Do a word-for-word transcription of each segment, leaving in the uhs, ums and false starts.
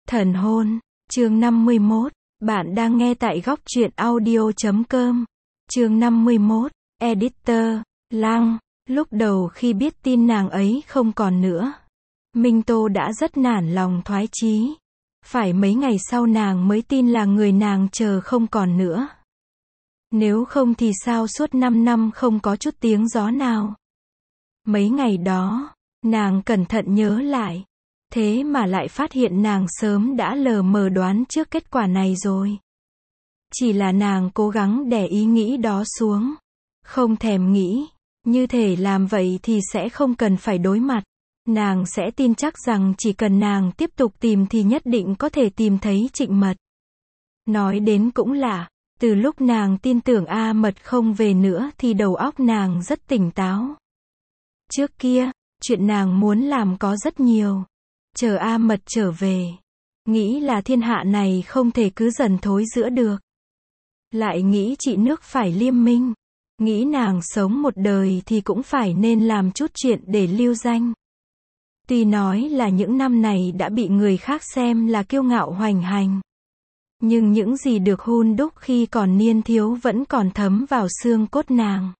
Thần hôn, chương năm mươi mốt, bạn đang nghe tại góc truyện audio chấm com. Chương năm mươi mốt, Editor, Lăng, lúc đầu khi biết tin nàng ấy không còn nữa, Minh Tô đã rất nản lòng thoái chí. Phải mấy ngày sau nàng mới tin là người nàng chờ không còn nữa. Nếu không thì sao suốt năm năm không có chút tiếng gió nào. Mấy ngày đó, nàng cẩn thận nhớ lại. Thế mà lại phát hiện nàng sớm đã lờ mờ đoán trước kết quả này rồi. Chỉ là nàng cố gắng đè ý nghĩ đó xuống. Không thèm nghĩ. Như thể làm vậy thì sẽ không cần phải đối mặt. Nàng sẽ tin chắc rằng chỉ cần nàng tiếp tục tìm thì nhất định có thể tìm thấy Trịnh Mật. Nói đến cũng lạ. Từ lúc nàng tin tưởng A Mật không về nữa thì đầu óc nàng rất tỉnh táo. Trước kia, chuyện nàng muốn làm có rất nhiều. Chờ A Mật trở về. Nghĩ là thiên hạ này không thể cứ dần thối giữa được. Lại nghĩ chị nước phải liêm minh. Nghĩ nàng sống một đời thì cũng phải nên làm chút chuyện để lưu danh. Tuy nói là những năm này đã bị người khác xem là kiêu ngạo hoành hành. Nhưng những gì được hun đúc khi còn niên thiếu vẫn còn thấm vào xương cốt nàng.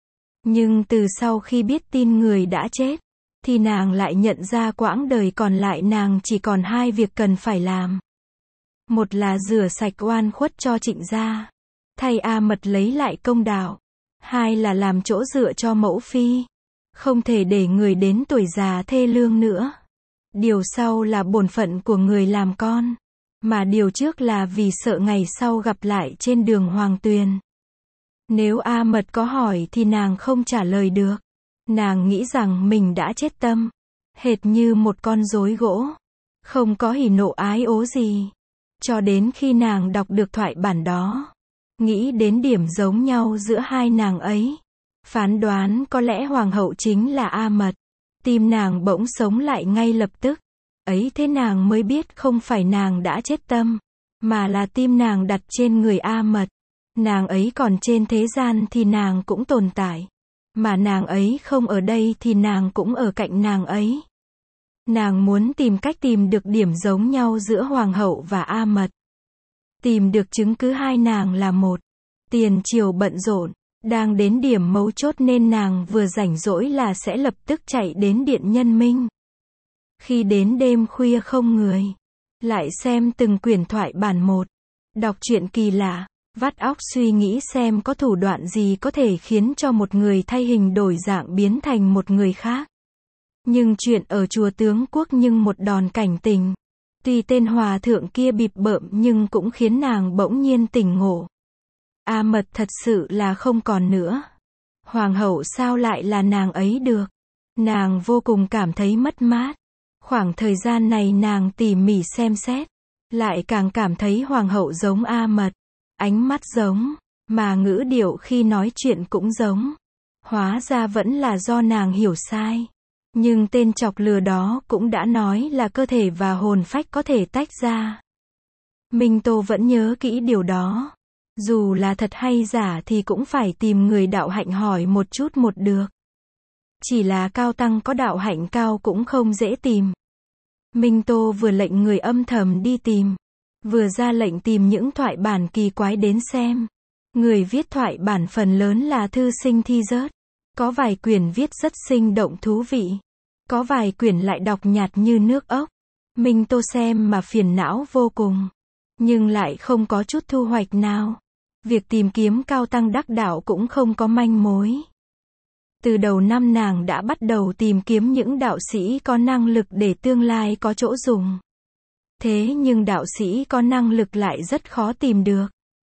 Nhưng từ sau khi biết tin người đã chết, thì nàng lại nhận ra quãng đời còn lại nàng chỉ còn hai việc cần phải làm. Một là rửa sạch oan khuất cho Trịnh gia, thay A Mật lấy lại công đạo. Hai là làm chỗ dựa cho mẫu phi. Không thể để người đến tuổi già thê lương nữa. Điều sau là bổn phận của người làm con. Mà điều trước là vì sợ ngày sau gặp lại trên đường Hoàng Tuyền. Nếu A Mật có hỏi thì nàng không trả lời được. Nàng nghĩ rằng mình đã chết tâm. Hệt như một con rối gỗ. Không có hỉ nộ ái ố gì. Cho đến khi nàng đọc được thoại bản đó. Nghĩ đến điểm giống nhau giữa hai nàng ấy. Phán đoán có lẽ hoàng hậu chính là A Mật. Tim nàng bỗng sống lại ngay lập tức. Ấy thế nàng mới biết không phải nàng đã chết tâm. Mà là tim nàng đặt trên người A Mật. Nàng ấy còn trên thế gian thì nàng cũng tồn tại. Mà nàng ấy không ở đây thì nàng cũng ở cạnh nàng ấy. Nàng muốn tìm cách tìm được điểm giống nhau giữa hoàng hậu và A Mật. Tìm được chứng cứ hai nàng là một. Tiền triều bận rộn. Đang đến điểm mấu chốt nên nàng vừa rảnh rỗi là sẽ lập tức chạy đến Điện Nhân Minh. Khi đến đêm khuya không người. Lại xem từng quyển thoại bản một. Đọc truyện kỳ lạ. Vắt óc suy nghĩ xem có thủ đoạn gì có thể khiến cho một người thay hình đổi dạng biến thành một người khác. Nhưng chuyện ở chùa Tướng Quốc nhưng một đòn cảnh tình. Tuy tên hòa thượng kia bịp bợm nhưng cũng khiến nàng bỗng nhiên tỉnh ngộ. A Mật thật sự là không còn nữa. Hoàng hậu sao lại là nàng ấy được? Nàng vô cùng cảm thấy mất mát. Khoảng thời gian này nàng tỉ mỉ xem xét. Lại càng cảm thấy hoàng hậu giống A Mật. Ánh mắt giống, mà ngữ điệu khi nói chuyện cũng giống. Hóa ra vẫn là do nàng hiểu sai. Nhưng tên chọc lừa đó cũng đã nói là cơ thể và hồn phách có thể tách ra. Minh Tô vẫn nhớ kỹ điều đó. Dù là thật hay giả thì cũng phải tìm người đạo hạnh hỏi một chút một được. Chỉ là cao tăng có đạo hạnh cao cũng không dễ tìm. Minh Tô vừa lệnh người âm thầm đi tìm. Vừa ra lệnh tìm những thoại bản kỳ quái đến xem. Người viết thoại bản phần lớn là thư sinh thi rớt. Có vài quyển viết rất sinh động thú vị. Có vài quyển lại đọc nhạt như nước ốc. Minh Tô xem mà phiền não vô cùng. Nhưng lại không có chút thu hoạch nào. Việc tìm kiếm cao tăng đắc đạo cũng không có manh mối. Từ đầu năm nàng đã bắt đầu tìm kiếm những đạo sĩ có năng lực để tương lai có chỗ dùng. Thế nhưng đạo sĩ có năng lực lại rất khó tìm được.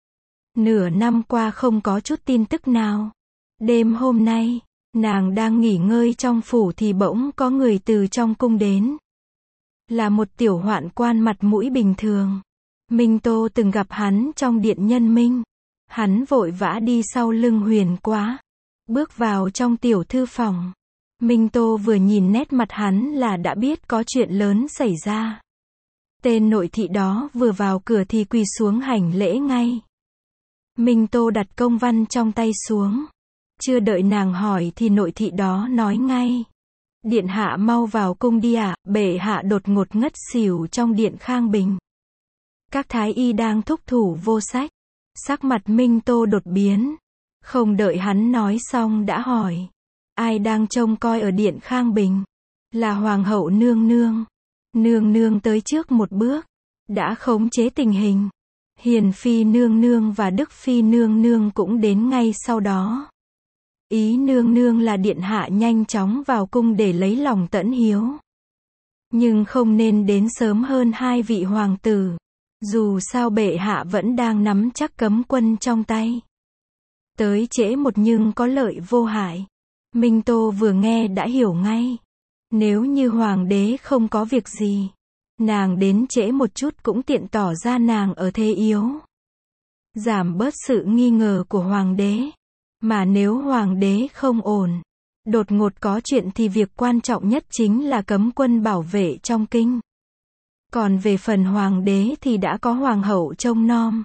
Nửa năm qua không có chút tin tức nào. Đêm hôm nay, nàng đang nghỉ ngơi trong phủ thì bỗng có người từ trong cung đến. Là một tiểu hoạn quan mặt mũi bình thường. Minh Tô từng gặp hắn trong Điện Nhân Minh. Hắn vội vã đi sau lưng Huyền Quá. Bước vào trong tiểu thư phòng. Minh Tô vừa nhìn nét mặt hắn là đã biết có chuyện lớn xảy ra. Tên nội thị đó vừa vào cửa thì quỳ xuống hành lễ ngay. Minh Tô đặt công văn trong tay xuống. Chưa đợi nàng hỏi thì nội thị đó nói ngay. Điện hạ mau vào cung đi ạ, bệ hạ đột ngột ngất xỉu trong điện Khang Bình. Các thái y đang thúc thủ vô sách. Sắc mặt Minh Tô đột biến. Không đợi hắn nói xong đã hỏi. Ai đang trông coi ở điện Khang Bình? Là Hoàng hậu nương nương. Nương nương tới trước một bước. Đã khống chế tình hình. Hiền phi nương nương và Đức phi nương nương cũng đến ngay sau đó. Ý nương nương là điện hạ nhanh chóng vào cung để lấy lòng Tẫn Hiếu. Nhưng không nên đến sớm hơn hai vị hoàng tử. Dù sao bệ hạ vẫn đang nắm chắc cấm quân trong tay. Tới trễ một nhưng có lợi vô hại. Minh Tô vừa nghe đã hiểu ngay. Nếu như hoàng đế không có việc gì, nàng đến trễ một chút cũng tiện tỏ ra nàng ở thế yếu. Giảm bớt sự nghi ngờ của hoàng đế. Mà nếu hoàng đế không ổn, đột ngột có chuyện thì việc quan trọng nhất chính là cấm quân bảo vệ trong kinh. Còn về phần hoàng đế thì đã có hoàng hậu trông nom.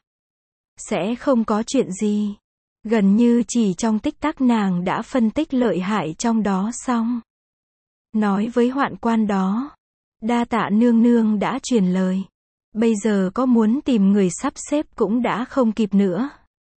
Sẽ không có chuyện gì. Gần như chỉ trong tích tắc nàng đã phân tích lợi hại trong đó xong. Nói với hoạn quan đó. Đa tạ nương nương đã truyền lời. Bây giờ có muốn tìm người sắp xếp cũng đã không kịp nữa.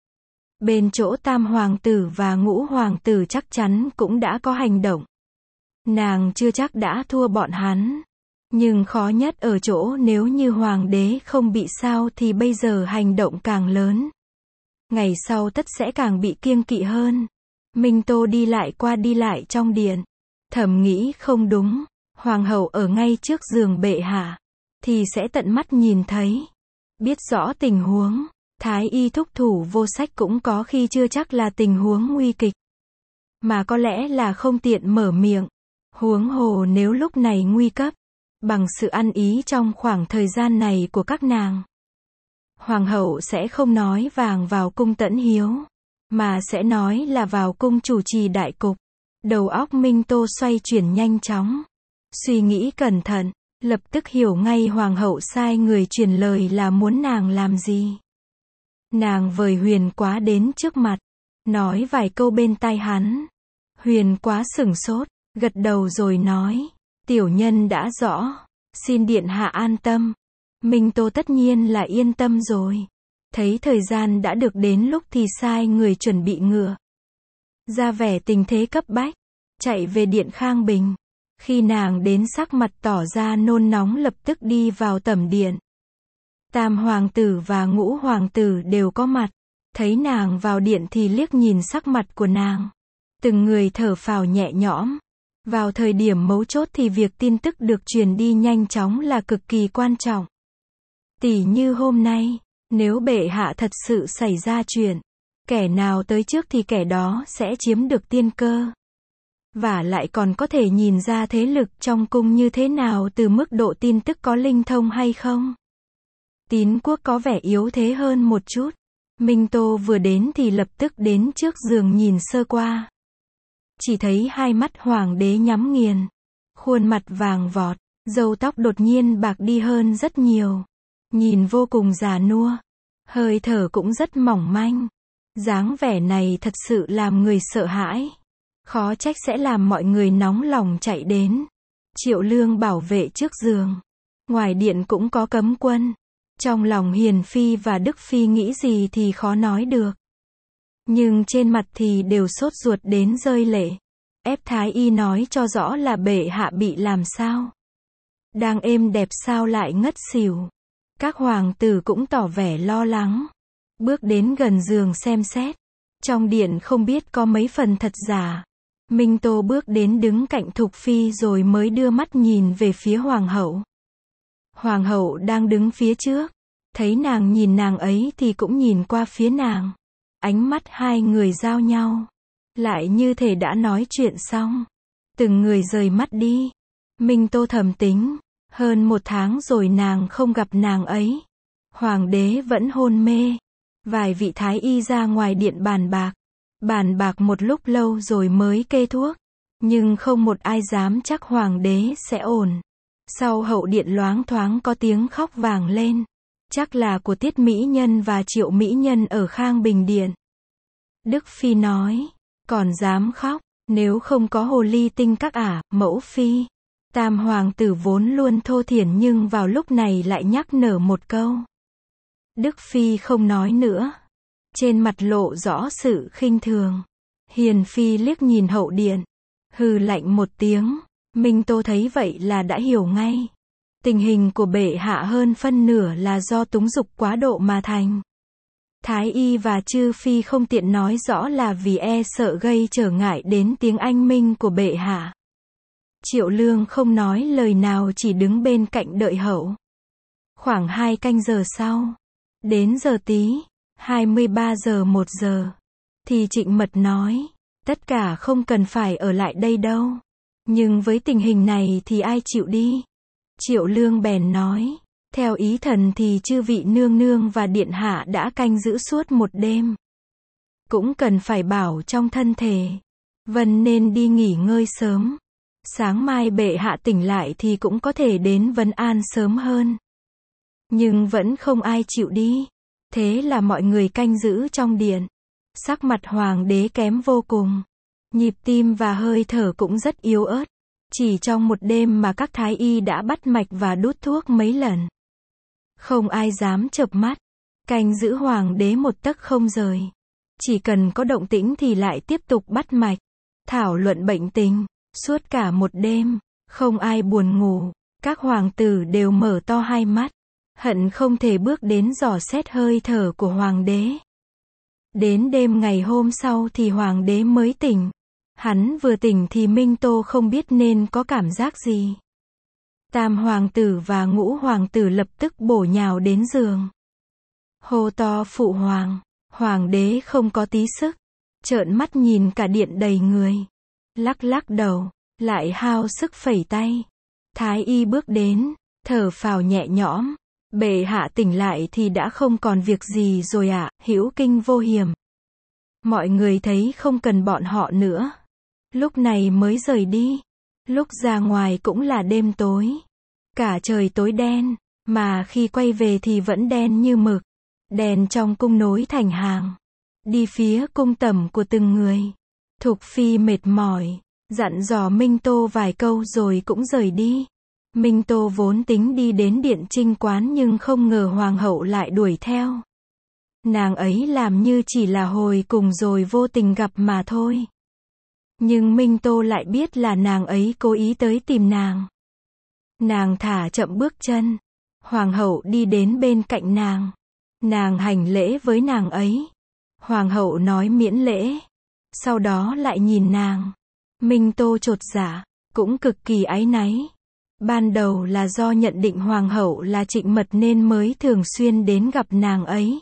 Bên chỗ tam hoàng tử và ngũ hoàng tử chắc chắn cũng đã có hành động. Nàng chưa chắc đã thua bọn hắn. Nhưng khó nhất ở chỗ nếu như hoàng đế không bị sao thì bây giờ hành động càng lớn. Ngày sau tất sẽ càng bị kiêng kỵ hơn. Minh Tô đi lại qua đi lại trong điện. Thầm nghĩ không đúng. Hoàng hậu ở ngay trước giường bệ hạ. Thì sẽ tận mắt nhìn thấy. Biết rõ tình huống. Thái y thúc thủ vô sách cũng có khi chưa chắc là tình huống nguy kịch. Mà có lẽ là không tiện mở miệng. Huống hồ nếu lúc này nguy cấp. Bằng sự ăn ý trong khoảng thời gian này của các nàng. Hoàng hậu sẽ không nói vàng vào cung Tẫn Hiếu. Mà sẽ nói là vào cung chủ trì đại cục. Đầu óc Minh Tô xoay chuyển nhanh chóng. Suy nghĩ cẩn thận. Lập tức hiểu ngay hoàng hậu sai người truyền lời là muốn nàng làm gì. Nàng vời Huyền Quá đến trước mặt. Nói vài câu bên tai hắn. Huyền Quá sửng sốt. Gật đầu rồi nói. Tiểu nhân đã rõ. Xin điện hạ an tâm. Minh Tô tất nhiên là yên tâm rồi. Thấy thời gian đã được đến lúc thì sai người chuẩn bị ngựa. Ra vẻ tình thế cấp bách. Chạy về điện Khang Bình. Khi nàng đến sắc mặt tỏ ra nôn nóng lập tức đi vào tẩm điện. Tam hoàng tử và ngũ hoàng tử đều có mặt. Thấy nàng vào điện thì liếc nhìn sắc mặt của nàng. Từng người thở phào nhẹ nhõm. Vào thời điểm mấu chốt thì việc tin tức được truyền đi nhanh chóng là cực kỳ quan trọng. Tỉ như hôm nay, nếu bệ hạ thật sự xảy ra chuyện, kẻ nào tới trước thì kẻ đó sẽ chiếm được tiên cơ. Và lại còn có thể nhìn ra thế lực trong cung như thế nào từ mức độ tin tức có linh thông hay không. Tín quốc có vẻ yếu thế hơn một chút. Minh Tô vừa đến thì lập tức đến trước giường nhìn sơ qua. Chỉ thấy hai mắt hoàng đế nhắm nghiền. Khuôn mặt vàng vọt, râu tóc đột nhiên bạc đi hơn rất nhiều. Nhìn vô cùng già nua. Hơi thở cũng rất mỏng manh. Dáng vẻ này thật sự làm người sợ hãi. Khó trách sẽ làm mọi người nóng lòng chạy đến. Triệu Lương bảo vệ trước giường. Ngoài điện cũng có cấm quân. Trong lòng Hiền Phi và Đức Phi nghĩ gì thì khó nói được. Nhưng trên mặt thì đều sốt ruột đến rơi lệ. Ép Thái Y nói cho rõ là bệ hạ bị làm sao. Đang êm đẹp sao lại ngất xỉu. Các hoàng tử cũng tỏ vẻ lo lắng. Bước đến gần giường xem xét. Trong điện không biết có mấy phần thật giả. Minh Tô bước đến đứng cạnh Thục Phi rồi mới đưa mắt nhìn về phía hoàng hậu. Hoàng hậu đang đứng phía trước. Thấy nàng nhìn nàng ấy thì cũng nhìn qua phía nàng. Ánh mắt hai người giao nhau. Lại như thể đã nói chuyện xong. Từng người rời mắt đi. Minh Tô thầm tính. Hơn một tháng rồi nàng không gặp nàng ấy. Hoàng đế vẫn hôn mê. Vài vị thái y ra ngoài điện bàn bạc. Bàn bạc một lúc lâu rồi mới kê thuốc. Nhưng không một ai dám chắc hoàng đế sẽ ổn. Sau hậu điện loáng thoáng có tiếng khóc vàng lên. Chắc là của Tiết Mỹ Nhân và Triệu Mỹ Nhân ở Khang Bình Điện. Đức Phi nói. Còn dám khóc. Nếu không có hồ ly tinh các ả, mẫu phi. Tam hoàng tử vốn luôn thô thiển nhưng vào lúc này lại nhắc nhở một câu. Đức phi không nói nữa. Trên mặt lộ rõ sự khinh thường. Hiền phi liếc nhìn hậu điện. Hừ lạnh một tiếng. Minh Tô thấy vậy là đã hiểu ngay. Tình hình của bệ hạ hơn phân nửa là do túng dục quá độ mà thành. Thái y và chư phi không tiện nói rõ là vì e sợ gây trở ngại đến tiếng anh minh của bệ hạ. Triệu Lương không nói lời nào, chỉ đứng bên cạnh đợi hậu. Khoảng hai canh giờ sau, đến giờ tí, hai mươi ba giờ một giờ, thì Trịnh Mật nói, tất cả không cần phải ở lại đây đâu. Nhưng với tình hình này thì ai chịu đi? Triệu Lương bèn nói, theo ý thần thì chư vị nương nương và điện hạ đã canh giữ suốt một đêm. Cũng cần phải bảo trong thân thể. Vân nên đi nghỉ ngơi sớm. Sáng mai bệ hạ tỉnh lại thì cũng có thể đến Vân An sớm hơn. Nhưng vẫn không ai chịu đi. Thế là mọi người canh giữ trong điện. Sắc mặt hoàng đế kém vô cùng. Nhịp tim và hơi thở cũng rất yếu ớt. Chỉ trong một đêm mà các thái y đã bắt mạch và đút thuốc mấy lần. Không ai dám chợp mắt. Canh giữ hoàng đế một tấc không rời. Chỉ cần có động tĩnh thì lại tiếp tục bắt mạch. Thảo luận bệnh tình. Suốt cả một đêm. Không ai buồn ngủ. Các hoàng tử đều mở to hai mắt. Hận không thể bước đến dò xét hơi thở của hoàng đế. Đến đêm ngày hôm sau thì hoàng đế mới tỉnh. Hắn vừa tỉnh thì Minh Tô không biết nên có cảm giác gì. Tam hoàng tử và ngũ hoàng tử lập tức bổ nhào đến giường. Hô to phụ hoàng. Hoàng đế không có tí sức. Trợn mắt nhìn cả điện đầy người. Lắc lắc đầu. Lại hao sức phẩy tay. Thái y bước đến. Thở phào nhẹ nhõm. Bệ hạ tỉnh lại thì đã không còn việc gì rồi ạ, à, hữu kinh vô hiểm. Mọi người thấy không cần bọn họ nữa. Lúc này mới rời đi. Lúc ra ngoài cũng là đêm tối. Cả trời tối đen, mà khi quay về thì vẫn đen như mực. Đèn trong cung nối thành hàng. Đi phía cung tẩm của từng người. Thục phi mệt mỏi, dặn dò Minh Tô vài câu rồi cũng rời đi. Minh Tô vốn tính đi đến điện trinh quán nhưng không ngờ hoàng hậu lại đuổi theo. Nàng ấy làm như chỉ là hồi cùng rồi vô tình gặp mà thôi. Nhưng Minh Tô lại biết là nàng ấy cố ý tới tìm nàng. Nàng thả chậm bước chân. Hoàng hậu đi đến bên cạnh nàng. Nàng hành lễ với nàng ấy. Hoàng hậu nói miễn lễ. Sau đó lại nhìn nàng. Minh Tô chột dạ, cũng cực kỳ áy náy. Ban đầu là do nhận định hoàng hậu là Trịnh Mật nên mới thường xuyên đến gặp nàng ấy.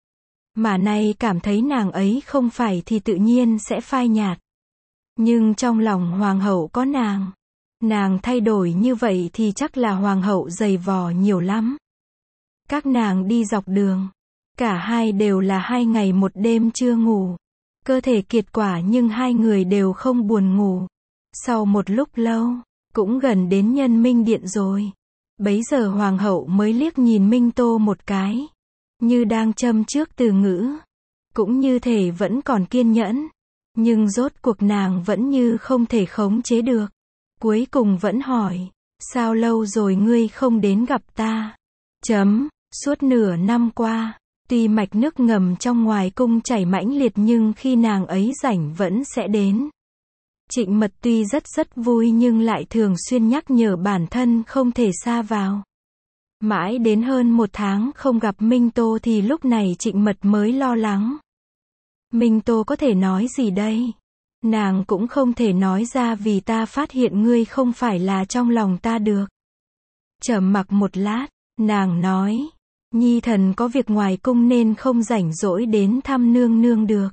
Mà nay cảm thấy nàng ấy không phải thì tự nhiên sẽ phai nhạt. Nhưng trong lòng hoàng hậu có nàng. Nàng thay đổi như vậy thì chắc là hoàng hậu dày vò nhiều lắm. Các nàng đi dọc đường. Cả hai đều là hai ngày một đêm chưa ngủ. Cơ thể kiệt quả nhưng hai người đều không buồn ngủ. Sau một lúc lâu, cũng gần đến Nhân Minh Điện rồi. Bấy giờ hoàng hậu mới liếc nhìn Minh Tô một cái. Như đang châm trước từ ngữ. Cũng như thể vẫn còn kiên nhẫn. Nhưng rốt cuộc nàng vẫn như không thể khống chế được. Cuối cùng vẫn hỏi. Sao lâu rồi ngươi không đến gặp ta? Chấm. Suốt nửa năm qua. Tuy mạch nước ngầm trong ngoài cung chảy mãnh liệt nhưng khi nàng ấy rảnh vẫn sẽ đến. Trịnh Mật tuy rất rất vui nhưng lại thường xuyên nhắc nhở bản thân không thể xa vào. Mãi đến hơn một tháng không gặp Minh Tô thì lúc này Trịnh Mật mới lo lắng. Minh Tô có thể nói gì đây? Nàng cũng không thể nói ra vì ta phát hiện ngươi không phải là trong lòng ta được. Trầm mặc một lát, nàng nói. Nhi thần có việc ngoài cung nên không rảnh rỗi đến thăm nương nương được.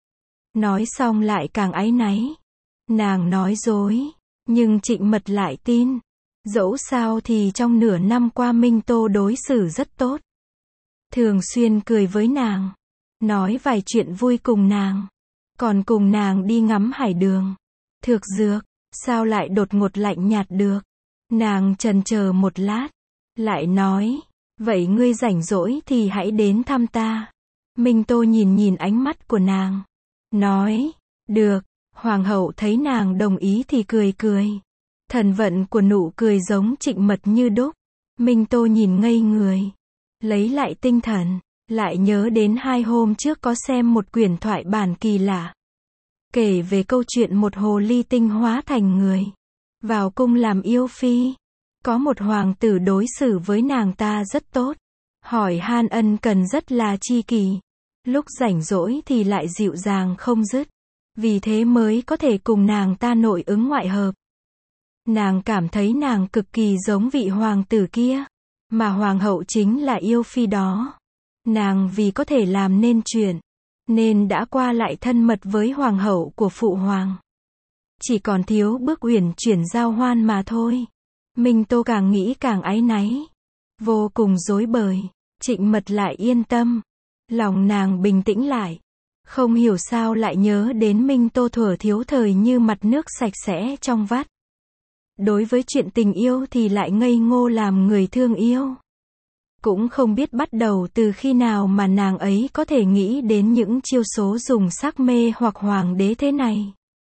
Nói xong lại càng áy náy. Nàng nói dối. Nhưng Trịnh Mật lại tin. Dẫu sao thì trong nửa năm qua Minh Tô đối xử rất tốt. Thường xuyên cười với nàng. Nói vài chuyện vui cùng nàng. Còn cùng nàng đi ngắm hải đường. Thược dược. Sao lại đột ngột lạnh nhạt được? Nàng chần chờ một lát. Lại nói. Vậy ngươi rảnh rỗi thì hãy đến thăm ta. Minh Tô nhìn nhìn ánh mắt của nàng. Nói. Được. Hoàng hậu thấy nàng đồng ý thì cười cười. Thần vận của nụ cười giống Trịnh Mật như đúc. Minh Tô nhìn ngây người. Lấy lại tinh thần. Lại nhớ đến hai hôm trước có xem một quyển thoại bản kỳ lạ. Kể về câu chuyện một hồ ly tinh hóa thành người. Vào cung làm yêu phi. Có một hoàng tử đối xử với nàng ta rất tốt. Hỏi han ân cần rất là chi kỷ. Lúc rảnh rỗi thì lại dịu dàng không dứt. Vì thế mới có thể cùng nàng ta nội ứng ngoại hợp. Nàng cảm thấy nàng cực kỳ giống vị hoàng tử kia. Mà hoàng hậu chính là yêu phi đó. Nàng vì có thể làm nên chuyện. Nên đã qua lại thân mật với hoàng hậu của phụ hoàng. Chỉ còn thiếu bước uyển chuyển giao hoan mà thôi. Minh Tô càng nghĩ càng áy náy. Vô cùng rối bời. Trịnh Mật lại yên tâm. Lòng nàng bình tĩnh lại. Không hiểu sao lại nhớ đến Minh Tô thuở thiếu thời như mặt nước sạch sẽ trong vắt. Đối với chuyện tình yêu thì lại ngây ngô làm người thương yêu. Cũng không biết bắt đầu từ khi nào mà nàng ấy có thể nghĩ đến những chiêu số dùng sắc mê hoặc hoàng đế thế này.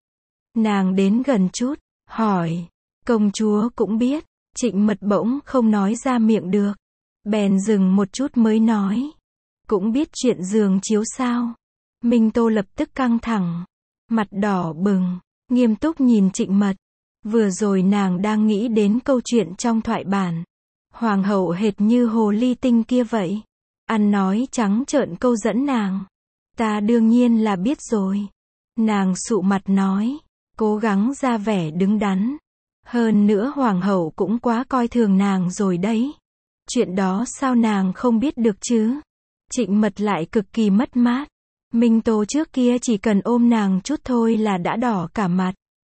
Nàng đến gần chút, hỏi. Công chúa cũng biết. Trịnh Mật bỗng không nói ra miệng được. Bèn dừng một chút mới nói. Cũng biết chuyện giường chiếu sao. Minh Tô lập tức căng thẳng. Mặt đỏ bừng. Nghiêm túc nhìn Trịnh Mật. Vừa rồi nàng đang nghĩ đến câu chuyện trong thoại bản. Hoàng hậu hệt như hồ ly tinh kia vậy. Ăn nói trắng trợn câu dẫn nàng. Ta đương nhiên là biết rồi. Nàng sụ mặt nói. Cố gắng ra vẻ đứng đắn. Hơn nữa hoàng hậu cũng quá coi thường nàng rồi đấy. Chuyện đó sao nàng không biết được chứ? Trịnh Mật lại cực kỳ mất mát. Minh Tô trước kia chỉ cần ôm nàng chút thôi là đã đỏ cả mặt.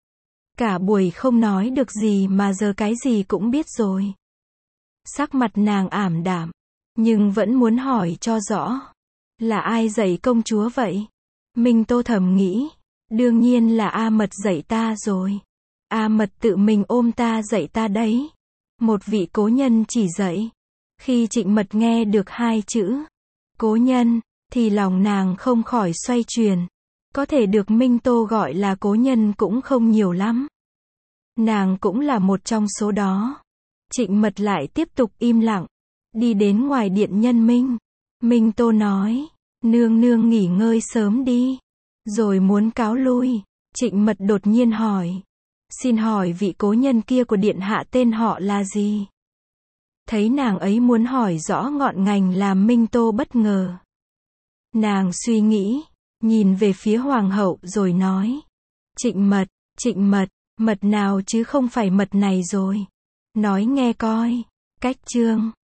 Cả buổi không nói được gì mà giờ cái gì cũng biết rồi. Sắc mặt nàng ảm đạm. Nhưng vẫn muốn hỏi cho rõ. Là ai dạy công chúa vậy? Minh Tô thầm nghĩ. Đương nhiên là A Mật dạy ta rồi. A Mật tự mình ôm ta dạy ta đấy. Một vị cố nhân chỉ dạy. Khi Trịnh Mật nghe được hai chữ cố nhân, thì lòng nàng không khỏi xoay chuyển. Có thể được Minh Tô gọi là cố nhân cũng không nhiều lắm. Nàng cũng là một trong số đó. Trịnh Mật lại tiếp tục im lặng. Đi đến ngoài điện Nhân Minh. Minh Tô nói. Nương nương nghỉ ngơi sớm đi. Rồi muốn cáo lui. Trịnh Mật đột nhiên hỏi. Xin hỏi vị cố nhân kia của điện hạ tên họ là gì? Thấy nàng ấy muốn hỏi rõ ngọn ngành làm Minh Tô bất ngờ. Nàng suy nghĩ. Nhìn về phía hoàng hậu rồi nói. Trịnh Mật, Trịnh Mật, mật nào chứ không phải mật này rồi. Nói nghe coi. Cách chương